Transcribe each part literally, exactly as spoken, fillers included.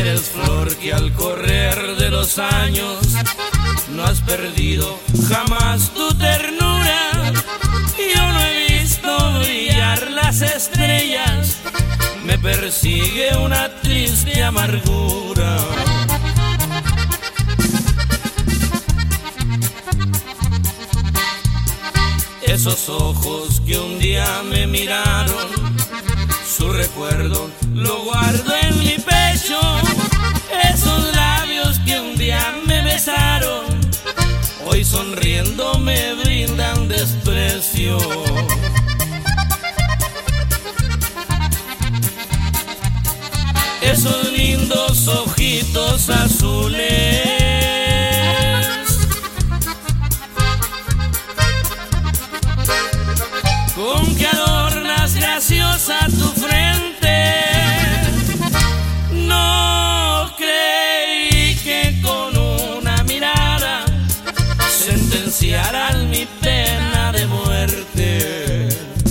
Eres flor que al correr de los años no has perdido jamás tu ternura. Yo no he visto brillar las estrellas, me persigue una triste amargura. Esos ojos que un día me miraron, su recuerdo lo guardo en mi pecho. Esos labios que un día me besaron, hoy sonriendo me brindan desprecio. Esos lindos ojitos azules con que adornas graciosa tu frente, no creí que con una mirada sentenciaran mi pena de muerte.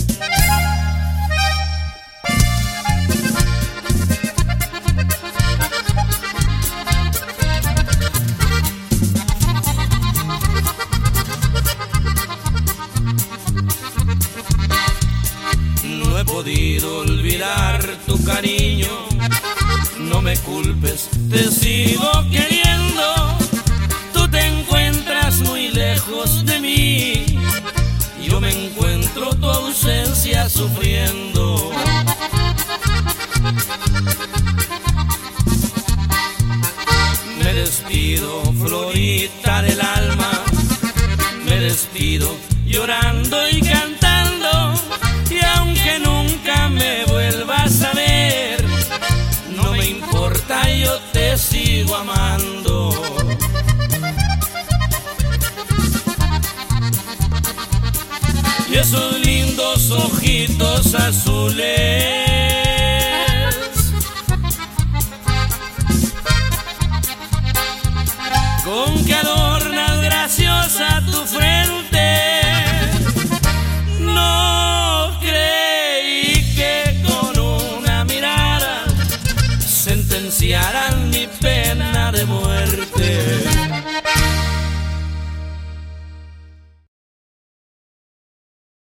No he podido olvidar tu cariño, no me culpes, te sigo queriendo. Tú te encuentras muy lejos de mí, yo me encuentro tu ausencia sufriendo. Me despido, florita del alma, me despido llorando y cantando. Y aunque nunca me vuelvas a ver, no me importa, yo te sigo amando. Y esos lindos ojitos azules